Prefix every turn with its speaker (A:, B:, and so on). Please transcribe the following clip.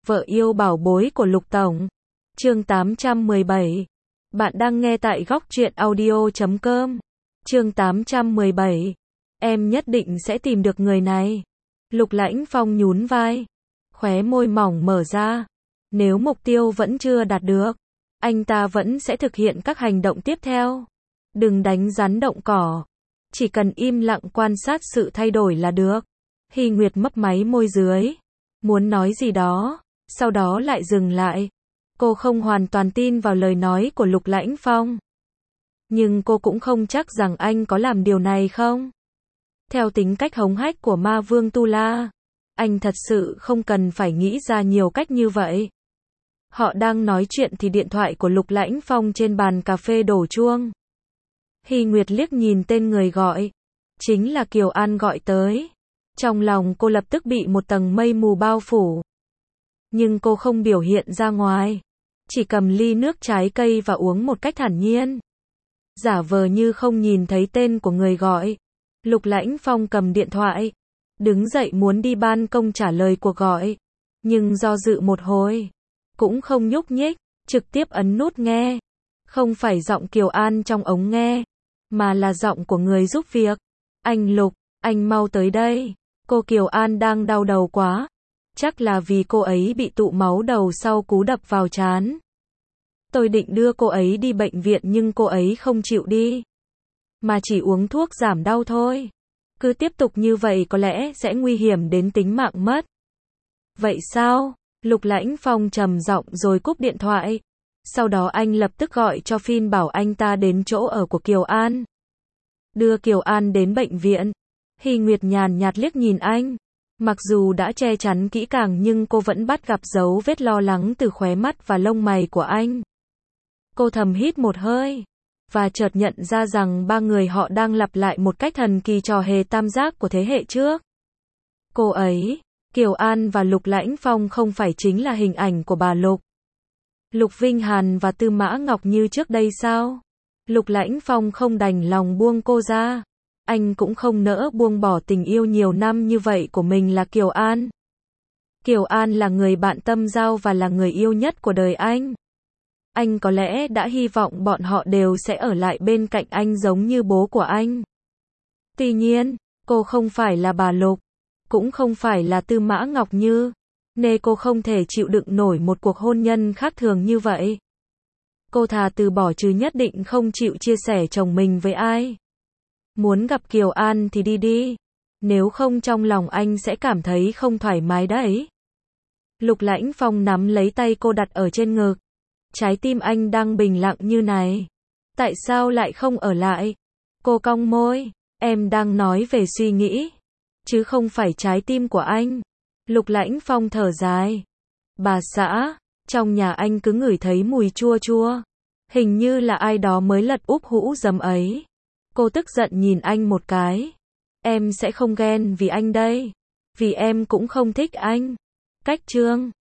A: Vợ yêu bảo bối của Lục Tổng. Chương 817. Bạn đang nghe tại góc truyện audio.com. Chương 817. Em nhất định sẽ tìm được người này. Lục Lãnh Phong nhún vai, khóe môi mỏng mở ra. Nếu mục tiêu vẫn chưa đạt được, anh ta vẫn sẽ thực hiện các hành động tiếp theo. Đừng đánh rắn động cỏ, chỉ cần im lặng quan sát sự thay đổi là được. Hy Nguyệt mấp máy môi dưới, muốn nói gì đó, sau đó lại dừng lại. Cô không hoàn toàn tin vào lời nói của Lục Lãnh Phong, nhưng cô cũng không chắc rằng anh có làm điều này không. Theo tính cách hống hách của Ma Vương Tu La, anh thật sự không cần phải nghĩ ra nhiều cách như vậy. Họ đang nói chuyện thì điện thoại của Lục Lãnh Phong trên bàn cà phê đổ chuông. Hy Nguyệt liếc nhìn tên người gọi, chính là Kiều An gọi tới. Trong lòng cô lập tức bị một tầng mây mù bao phủ. Nhưng cô không biểu hiện ra ngoài, chỉ cầm ly nước trái cây và uống một cách thản nhiên, giả vờ như không nhìn thấy tên của người gọi. Lục Lãnh Phong cầm điện thoại, đứng dậy muốn đi ban công trả lời cuộc gọi, nhưng do dự một hồi, cũng không nhúc nhích, trực tiếp ấn nút nghe. Không phải giọng Kiều An trong ống nghe, mà là giọng của người giúp việc. Anh Lục, anh mau tới đây. Cô Kiều An đang đau đầu quá. Chắc là vì cô ấy bị tụ máu đầu sau cú đập vào trán. Tôi định đưa cô ấy đi bệnh viện nhưng cô ấy không chịu đi, mà chỉ uống thuốc giảm đau thôi. Cứ tiếp tục như vậy có lẽ sẽ nguy hiểm đến tính mạng mất. Vậy sao? Lục Lãnh Phong trầm giọng rồi cúp điện thoại. Sau đó anh lập tức gọi cho Phin bảo anh ta đến chỗ ở của Kiều An, đưa Kiều An đến bệnh viện. Hy Nguyệt nhàn nhạt liếc nhìn anh. Mặc dù đã che chắn kỹ càng nhưng cô vẫn bắt gặp dấu vết lo lắng từ khóe mắt và lông mày của anh. Cô thầm hít một hơi, và chợt nhận ra rằng ba người họ đang lặp lại một cách thần kỳ trò hề tam giác của thế hệ trước. Cô ấy, Kiều An và Lục Lãnh Phong không phải chính là hình ảnh của bà Lục, Lục Vinh Hàn và Tư Mã Ngọc như trước đây sao? Lục Lãnh Phong không đành lòng buông cô ra. Anh cũng không nỡ buông bỏ tình yêu nhiều năm như vậy của mình là Kiều An. Kiều An là người bạn tâm giao và là người yêu nhất của đời anh. Anh có lẽ đã hy vọng bọn họ đều sẽ ở lại bên cạnh anh giống như bố của anh. Tuy nhiên, cô không phải là bà Lục, cũng không phải là Tư Mã Ngọc Như, nên cô không thể chịu đựng nổi một cuộc hôn nhân khác thường như vậy. Cô thà từ bỏ chứ nhất định không chịu chia sẻ chồng mình với ai. Muốn gặp Kiều An thì đi đi, nếu không trong lòng anh sẽ cảm thấy không thoải mái đấy. Lục Lãnh Phong nắm lấy tay cô đặt ở trên ngực. Trái tim anh đang bình lặng như này, tại sao lại không ở lại? Cô cong môi, em đang nói về suy nghĩ, chứ không phải trái tim của anh. Lục Lãnh Phong thở dài. Bà xã, trong nhà anh cứ ngửi thấy mùi chua chua. Hình như là ai đó mới lật úp hũ giấm ấy. Cô tức giận nhìn anh một cái. Em sẽ không ghen vì anh đây, vì em cũng không thích anh. Cách Trương,